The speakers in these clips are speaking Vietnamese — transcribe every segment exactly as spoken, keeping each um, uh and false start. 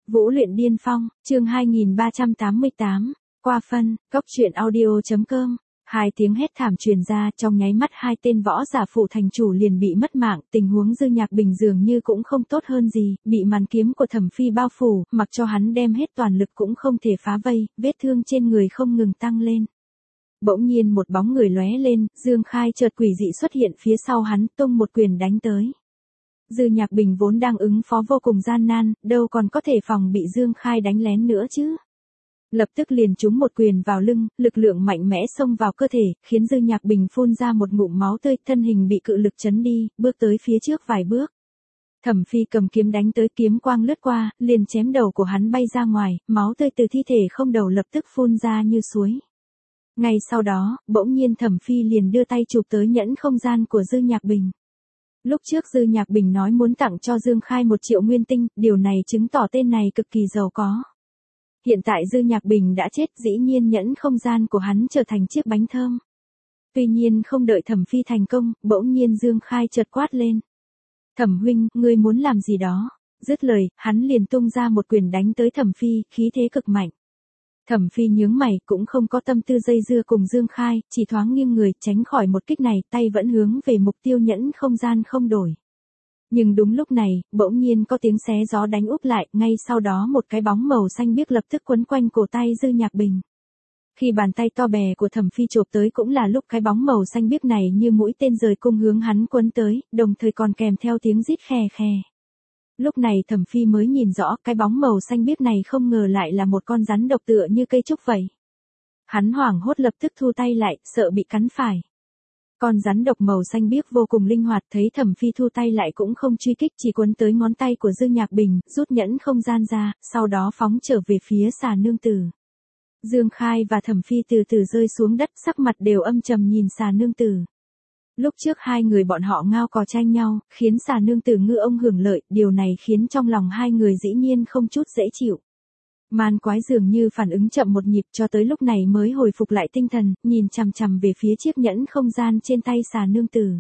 Vũ luyện điên phong, chương hai nghìn ba trăm tám mươi tám, qua phân, cốc truyện audio.com. Hai tiếng hét thảm truyền ra, trong nháy mắt hai tên võ giả phụ thành chủ liền bị mất mạng, tình huống Dư Nhạc Bình dường như cũng không tốt hơn gì, bị màn kiếm của Thẩm Phi bao phủ, mặc cho hắn đem hết toàn lực cũng không thể phá vây, vết thương trên người không ngừng tăng lên. Bỗng nhiên một bóng người lóe lên, Dương Khai chợt quỷ dị xuất hiện phía sau hắn, tung một quyền đánh tới. Dư Nhạc Bình vốn đang ứng phó vô cùng gian nan, đâu còn có thể phòng bị Dương Khai đánh lén nữa chứ. Lập tức liền trúng một quyền vào lưng, lực lượng mạnh mẽ xông vào cơ thể, khiến Dư Nhạc Bình phun ra một ngụm máu tươi, thân hình bị cự lực chấn đi, bước tới phía trước vài bước. Thẩm Phi cầm kiếm đánh tới, kiếm quang lướt qua, liền chém đầu của hắn bay ra ngoài, máu tươi từ thi thể không đầu lập tức phun ra như suối. Ngay sau đó, bỗng nhiên Thẩm Phi liền đưa tay chụp tới nhẫn không gian của Dư Nhạc Bình. Lúc trước Dư Nhạc Bình nói muốn tặng cho Dương Khai một triệu nguyên tinh, điều này chứng tỏ tên này cực kỳ giàu có. Hiện tại Dư Nhạc Bình đã chết, dĩ nhiên nhẫn không gian của hắn trở thành chiếc bánh thơm. Tuy nhiên không đợi Thẩm Phi thành công, bỗng nhiên Dương Khai chợt quát lên. Thẩm huynh, ngươi muốn làm gì đó? Dứt lời, hắn liền tung ra một quyền đánh tới Thẩm Phi, khí thế cực mạnh. Thẩm Phi nhướng mày, cũng không có tâm tư dây dưa cùng Dương Khai, chỉ thoáng nghiêng người, tránh khỏi một kích này, tay vẫn hướng về mục tiêu nhẫn không gian không đổi. Nhưng đúng lúc này, bỗng nhiên có tiếng xé gió đánh úp lại, ngay sau đó một cái bóng màu xanh biếc lập tức quấn quanh cổ tay Dư Nhạc Bình. Khi bàn tay to bè của Thẩm Phi chộp tới cũng là lúc cái bóng màu xanh biếc này như mũi tên rời cung hướng hắn quấn tới, đồng thời còn kèm theo tiếng rít khe khe. Lúc này Thẩm Phi mới nhìn rõ, cái bóng màu xanh biếc này không ngờ lại là một con rắn độc tựa như cây trúc vậy. Hắn hoảng hốt lập tức thu tay lại, sợ bị cắn phải. Con rắn độc màu xanh biếc vô cùng linh hoạt, thấy Thẩm Phi thu tay lại cũng không truy kích, chỉ quấn tới ngón tay của Dư Nhạc Bình, rút nhẫn không gian ra, sau đó phóng trở về phía Xà Nương Tử. Dương Khai và Thẩm Phi từ từ rơi xuống đất, sắc mặt đều âm trầm nhìn Xà Nương Tử. Lúc trước hai người bọn họ ngao cò tranh nhau, khiến Xà Nương Tử ngư ông hưởng lợi, điều này khiến trong lòng hai người dĩ nhiên không chút dễ chịu. Man Quái dường như phản ứng chậm một nhịp, cho tới lúc này mới hồi phục lại tinh thần, nhìn chằm chằm về phía chiếc nhẫn không gian trên tay Xà Nương Tử.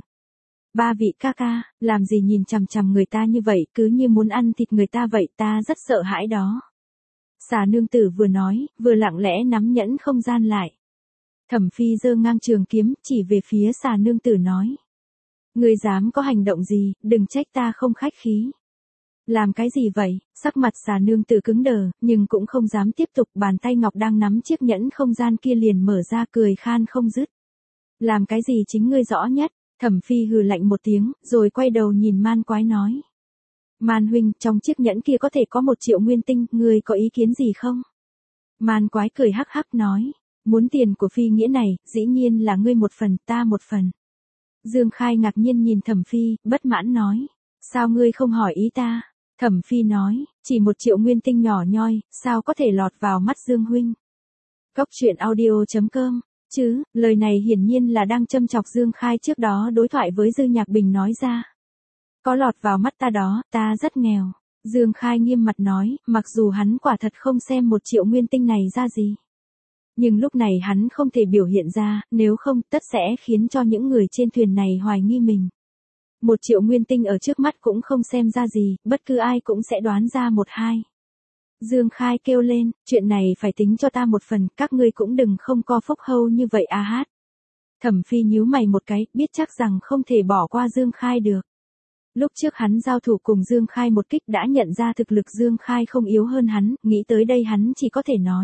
Ba vị ca ca, làm gì nhìn chằm chằm người ta như vậy, cứ như muốn ăn thịt người ta vậy, ta rất sợ hãi đó. Xà Nương Tử vừa nói, vừa lặng lẽ nắm nhẫn không gian lại. Thẩm Phi giơ ngang trường kiếm, chỉ về phía Xà Nương Tử nói. Ngươi dám có hành động gì, đừng trách ta không khách khí. Làm cái gì vậy? Sắc mặt Xà Nương Tử cứng đờ, nhưng cũng không dám tiếp tục, bàn tay ngọc đang nắm chiếc nhẫn không gian kia liền mở ra, cười khan không dứt. Làm cái gì chính ngươi rõ nhất? Thẩm Phi hừ lạnh một tiếng, rồi quay đầu nhìn Man Quái nói. Man huynh, trong chiếc nhẫn kia có thể có một triệu nguyên tinh, ngươi có ý kiến gì không? Man Quái cười hắc hắc nói. Muốn tiền của Phi nghĩa này, dĩ nhiên là ngươi một phần, ta một phần. Dương Khai ngạc nhiên nhìn Thẩm Phi, bất mãn nói. Sao ngươi không hỏi ý ta? Thẩm Phi nói, chỉ một triệu nguyên tinh nhỏ nhoi, sao có thể lọt vào mắt Dương huynh? Cốc truyện audio.com, chứ, lời này hiển nhiên là đang châm chọc Dương Khai trước đó đối thoại với Dư Nhạc Bình nói ra. Có lọt vào mắt ta đó, ta rất nghèo. Dương Khai nghiêm mặt nói, mặc dù hắn quả thật không xem một triệu nguyên tinh này ra gì. Nhưng lúc này hắn không thể biểu hiện ra, nếu không, tất sẽ khiến cho những người trên thuyền này hoài nghi mình. Một triệu nguyên tinh ở trước mắt cũng không xem ra gì, bất cứ ai cũng sẽ đoán ra một hai. Dương Khai kêu lên, chuyện này phải tính cho ta một phần, các ngươi cũng đừng không co phốc hâu như vậy a hát. Thẩm Phi nhíu mày một cái, biết chắc rằng không thể bỏ qua Dương Khai được. Lúc trước hắn giao thủ cùng Dương Khai một kích đã nhận ra thực lực Dương Khai không yếu hơn hắn, nghĩ tới đây hắn chỉ có thể nói.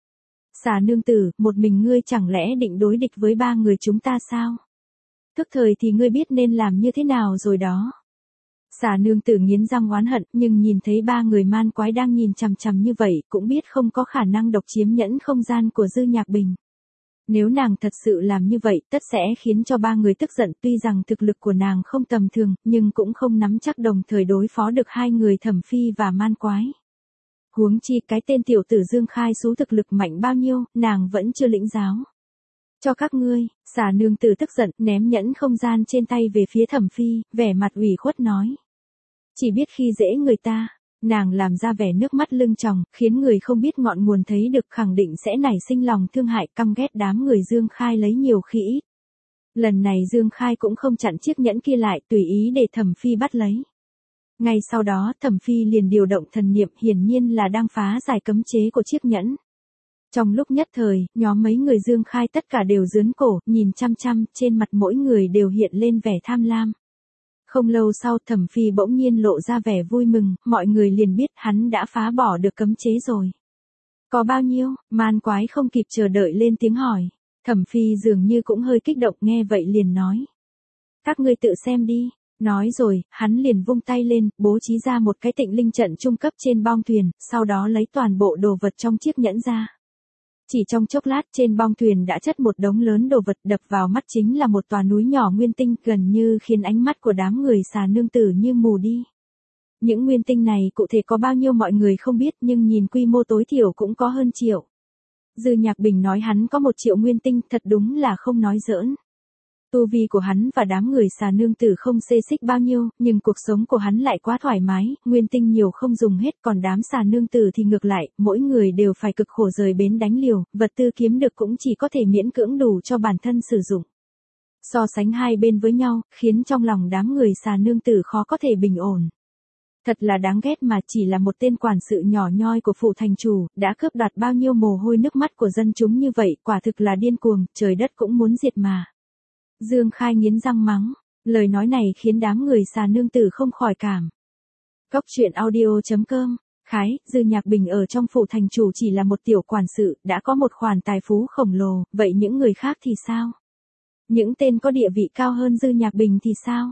Xà Nương Tử, một mình ngươi chẳng lẽ định đối địch với ba người chúng ta sao? Tức thời thì ngươi biết nên làm như thế nào rồi đó. Xà Nương Tử nghiến răng oán hận, nhưng nhìn thấy ba người Man Quái đang nhìn chằm chằm như vậy, cũng biết không có khả năng độc chiếm nhẫn không gian của Dư Nhạc Bình. Nếu nàng thật sự làm như vậy, tất sẽ khiến cho ba người tức giận, tuy rằng thực lực của nàng không tầm thường, nhưng cũng không nắm chắc đồng thời đối phó được hai người Thẩm Phi và Man Quái. Huống chi cái tên tiểu tử Dương Khai số thực lực mạnh bao nhiêu, nàng vẫn chưa lĩnh giáo. Cho các ngươi, Xà Nương Tử tức giận, ném nhẫn không gian trên tay về phía Thẩm Phi, vẻ mặt ủy khuất nói. Chỉ biết khi dễ người ta, nàng làm ra vẻ nước mắt lưng tròng, khiến người không biết ngọn nguồn thấy được khẳng định sẽ nảy sinh lòng thương hại, căm ghét đám người Dương Khai lấy nhiều khi ít. Lần này Dương Khai cũng không chặn chiếc nhẫn kia lại, tùy ý để Thẩm Phi bắt lấy. Ngay sau đó Thẩm Phi liền điều động thần niệm, hiển nhiên là đang phá giải cấm chế của chiếc nhẫn. Trong lúc nhất thời, nhóm mấy người Dương Khai tất cả đều giương cổ, nhìn chăm chăm, trên mặt mỗi người đều hiện lên vẻ tham lam. Không lâu sau Thẩm Phi bỗng nhiên lộ ra vẻ vui mừng, mọi người liền biết hắn đã phá bỏ được cấm chế rồi. Có bao nhiêu? Man Quái không kịp chờ đợi lên tiếng hỏi. Thẩm Phi dường như cũng hơi kích động, nghe vậy liền nói. Các ngươi tự xem đi. Nói rồi, hắn liền vung tay lên, bố trí ra một cái tịnh linh trận trung cấp trên bong thuyền, sau đó lấy toàn bộ đồ vật trong chiếc nhẫn ra. Chỉ trong chốc lát trên bong thuyền đã chất một đống lớn đồ vật, đập vào mắt chính là một tòa núi nhỏ nguyên tinh, gần như khiến ánh mắt của đám người xà nương tử như mù đi. Những nguyên tinh này cụ thể có bao nhiêu mọi người không biết, nhưng nhìn quy mô tối thiểu cũng có hơn triệu. Dư Nhạc Bình nói hắn có một triệu nguyên tinh, thật đúng là không nói giỡn. Tu vi của hắn và đám người xà nương tử không xê xích bao nhiêu, nhưng cuộc sống của hắn lại quá thoải mái, nguyên tinh nhiều không dùng hết, còn đám xà nương tử thì ngược lại, mỗi người đều phải cực khổ rời bến đánh liều, vật tư kiếm được cũng chỉ có thể miễn cưỡng đủ cho bản thân sử dụng. So sánh hai bên với nhau, khiến trong lòng đám người xà nương tử khó có thể bình ổn. Thật là đáng ghét mà, chỉ là một tên quản sự nhỏ nhoi của phủ thành chủ, đã cướp đoạt bao nhiêu mồ hôi nước mắt của dân chúng như vậy, quả thực là điên cuồng, trời đất cũng muốn diệt mà. Dương Khai nghiến răng mắng, lời nói này khiến đám người xà nương tử không khỏi cảm. Cốc truyện audio chấm com, Khái, Dư Nhạc Bình ở trong phủ thành chủ chỉ là một tiểu quản sự, đã có một khoản tài phú khổng lồ, vậy những người khác thì sao? Những tên có địa vị cao hơn Dư Nhạc Bình thì sao?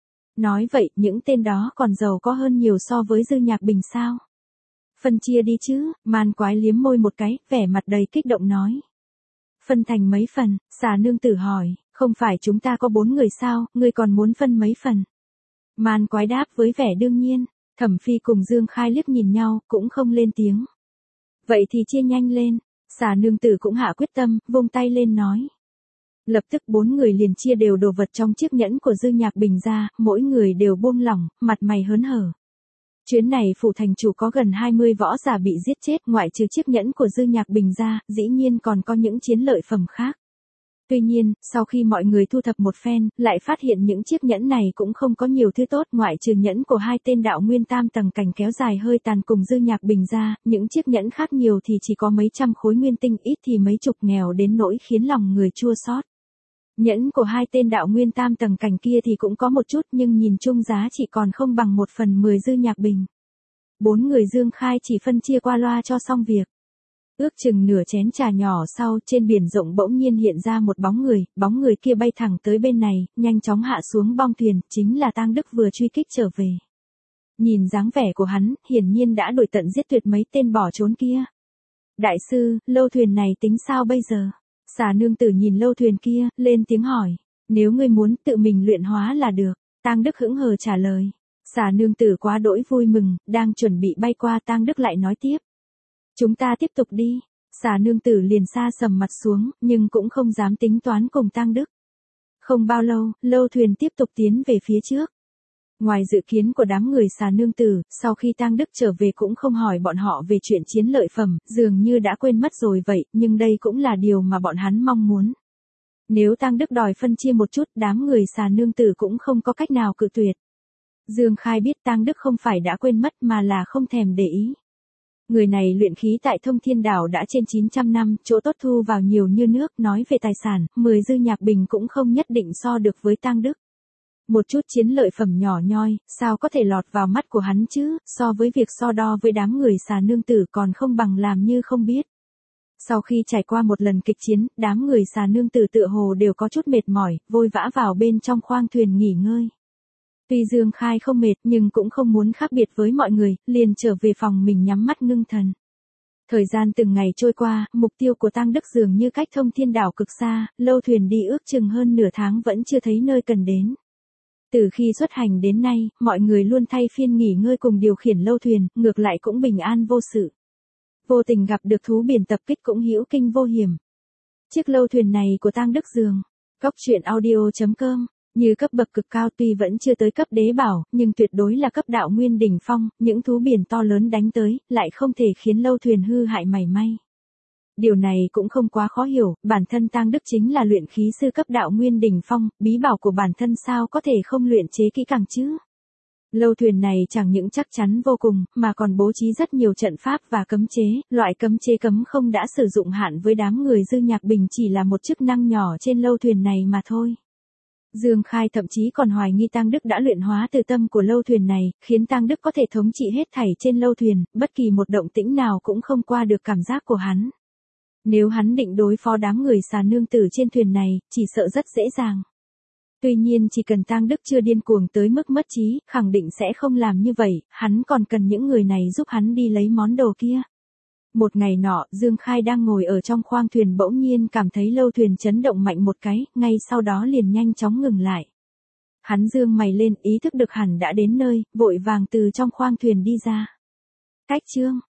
Nói vậy, những tên đó còn giàu có hơn nhiều so với Dư Nhạc Bình sao? Phân chia đi chứ, Man Quái liếm môi một cái, vẻ mặt đầy kích động nói. Phân thành mấy phần, xà nương tử hỏi, không phải chúng ta có bốn người sao, ngươi còn muốn phân mấy phần? Man Quái đáp với vẻ đương nhiên, Thẩm Phi cùng Dương Khai liếc nhìn nhau, cũng không lên tiếng. Vậy thì chia nhanh lên, xà nương tử cũng hạ quyết tâm, vung tay lên nói. Lập tức bốn người liền chia đều đồ vật trong chiếc nhẫn của Dư Nhạc Bình ra, mỗi người đều buông lỏng, mặt mày hớn hở. Chuyến này phủ thành chủ có gần hai mươi võ giả bị giết chết, ngoại trừ chiếc nhẫn của Dư Nhạc Bình ra, dĩ nhiên còn có những chiến lợi phẩm khác. Tuy nhiên, sau khi mọi người thu thập một phen, lại phát hiện những chiếc nhẫn này cũng không có nhiều thứ tốt, ngoại trừ nhẫn của hai tên đạo nguyên tam tầng cảnh kéo dài hơi tàn cùng Dư Nhạc Bình ra, những chiếc nhẫn khác nhiều thì chỉ có mấy trăm khối nguyên tinh, ít thì mấy chục, nghèo đến nỗi khiến lòng người chua xót. Nhẫn của hai tên đạo nguyên tam tầng cảnh kia thì cũng có một chút, nhưng nhìn chung giá chỉ còn không bằng một phần mười Dư Nhạc Bình. Bốn người Dương Khai chỉ phân chia qua loa cho xong việc. Ước chừng nửa chén trà nhỏ sau, trên biển rộng bỗng nhiên hiện ra một bóng người, bóng người kia bay thẳng tới bên này, nhanh chóng hạ xuống bong thuyền, chính là Tang Đức vừa truy kích trở về. Nhìn dáng vẻ của hắn, hiển nhiên đã đuổi tận giết tuyệt mấy tên bỏ trốn kia. Đại sư, lâu thuyền này tính sao bây giờ? Xà nương tử nhìn lâu thuyền kia, lên tiếng hỏi. Nếu ngươi muốn tự mình luyện hóa là được. Tang Đức hững hờ trả lời. Xà nương tử quá đỗi vui mừng, đang chuẩn bị bay qua, Tang Đức lại nói tiếp. Chúng ta tiếp tục đi. Xà nương tử liền xa sầm mặt xuống, nhưng cũng không dám tính toán cùng Tang Đức. Không bao lâu, lâu thuyền tiếp tục tiến về phía trước. Ngoài dự kiến của đám người xà nương tử, sau khi Tang Đức trở về cũng không hỏi bọn họ về chuyện chiến lợi phẩm, dường như đã quên mất rồi vậy, nhưng đây cũng là điều mà bọn hắn mong muốn. Nếu Tang Đức đòi phân chia một chút, đám người xà nương tử cũng không có cách nào cự tuyệt. Dương Khai biết Tang Đức không phải đã quên mất mà là không thèm để ý. Người này luyện khí tại Thông Thiên Đảo đã trên chín trăm năm, chỗ tốt thu vào nhiều như nước, nói về tài sản, mười Dư Nhạc Bình cũng không nhất định so được với Tang Đức. Một chút chiến lợi phẩm nhỏ nhoi, sao có thể lọt vào mắt của hắn chứ, so với việc so đo với đám người xà nương tử còn không bằng làm như không biết. Sau khi trải qua một lần kịch chiến, đám người xà nương tử tựa hồ đều có chút mệt mỏi, vội vã vào bên trong khoang thuyền nghỉ ngơi. Tuy Dương Khai không mệt nhưng cũng không muốn khác biệt với mọi người, liền trở về phòng mình nhắm mắt ngưng thần. Thời gian từng ngày trôi qua, mục tiêu của Tang Đức dường như cách Thông Thiên Đảo cực xa, lâu thuyền đi ước chừng hơn nửa tháng vẫn chưa thấy nơi cần đến. Từ khi xuất hành đến nay, mọi người luôn thay phiên nghỉ ngơi cùng điều khiển lâu thuyền, ngược lại cũng bình an vô sự. Vô tình gặp được thú biển tập kích cũng hữu kinh vô hiểm. Chiếc lâu thuyền này của Tang Đức Dường, Cốc truyện audio chấm com, như cấp bậc cực cao tuy vẫn chưa tới cấp đế bảo, nhưng tuyệt đối là cấp đạo nguyên đỉnh phong, những thú biển to lớn đánh tới, lại không thể khiến lâu thuyền hư hại mảy may. Điều này cũng không quá khó hiểu, bản thân Tang Đức chính là luyện khí sư cấp đạo nguyên đỉnh phong, bí bảo của bản thân sao có thể không luyện chế kỹ càng chứ? Lâu thuyền này chẳng những chắc chắn vô cùng, mà còn bố trí rất nhiều trận pháp và cấm chế, loại cấm chế cấm không đã sử dụng hạn với đám người Dư Nhạc Bình chỉ là một chức năng nhỏ trên lâu thuyền này mà thôi. Dương Khai thậm chí còn hoài nghi Tang Đức đã luyện hóa từ tâm của lâu thuyền này, khiến Tang Đức có thể thống trị hết thảy trên lâu thuyền, bất kỳ một động tĩnh nào cũng không qua được cảm giác của hắn. Nếu hắn định đối phó đám người xà nương tử trên thuyền này, chỉ sợ rất dễ dàng. Tuy nhiên chỉ cần Tang Đức chưa điên cuồng tới mức mất trí, khẳng định sẽ không làm như vậy, hắn còn cần những người này giúp hắn đi lấy món đồ kia. Một ngày nọ, Dương Khai đang ngồi ở trong khoang thuyền bỗng nhiên cảm thấy lâu thuyền chấn động mạnh một cái, ngay sau đó liền nhanh chóng ngừng lại. Hắn dương mày lên, ý thức được hẳn đã đến nơi, vội vàng từ trong khoang thuyền đi ra. Cách chương